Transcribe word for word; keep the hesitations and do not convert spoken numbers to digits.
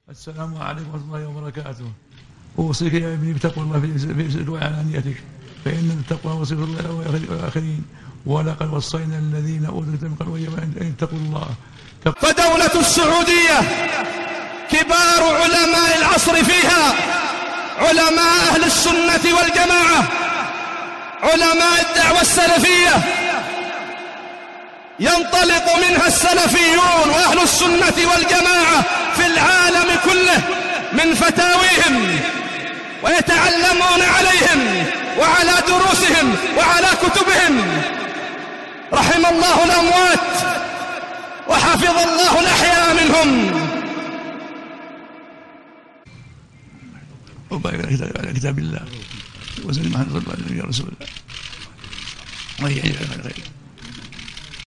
السلام عليكم ورحمة الله وبركاته. أوصيك يا ابني بتقوى الله في سر وعلانيتك، فإن التقوى وصف الله والآخرين، ولقد وصينا الذين أوتوا الكتاب من قبلكم أن اتقوا الله. فدولة السعودية كبار علماء العصر فيها علماء أهل السنة والجماعة، علماء الدعوة السلفية، ينطلق منها السلفيون وأهل السنة والجماعة في العالم كله من فتاويهم، ويتعلمون عليهم وعلى دروسهم وعلى كتبهم. رحم الله الأموات وحفظ الله الأحياء منهم. وبارك على كتاب الله وسلم محمد صلى الله عليه وسلم يا رسول الله.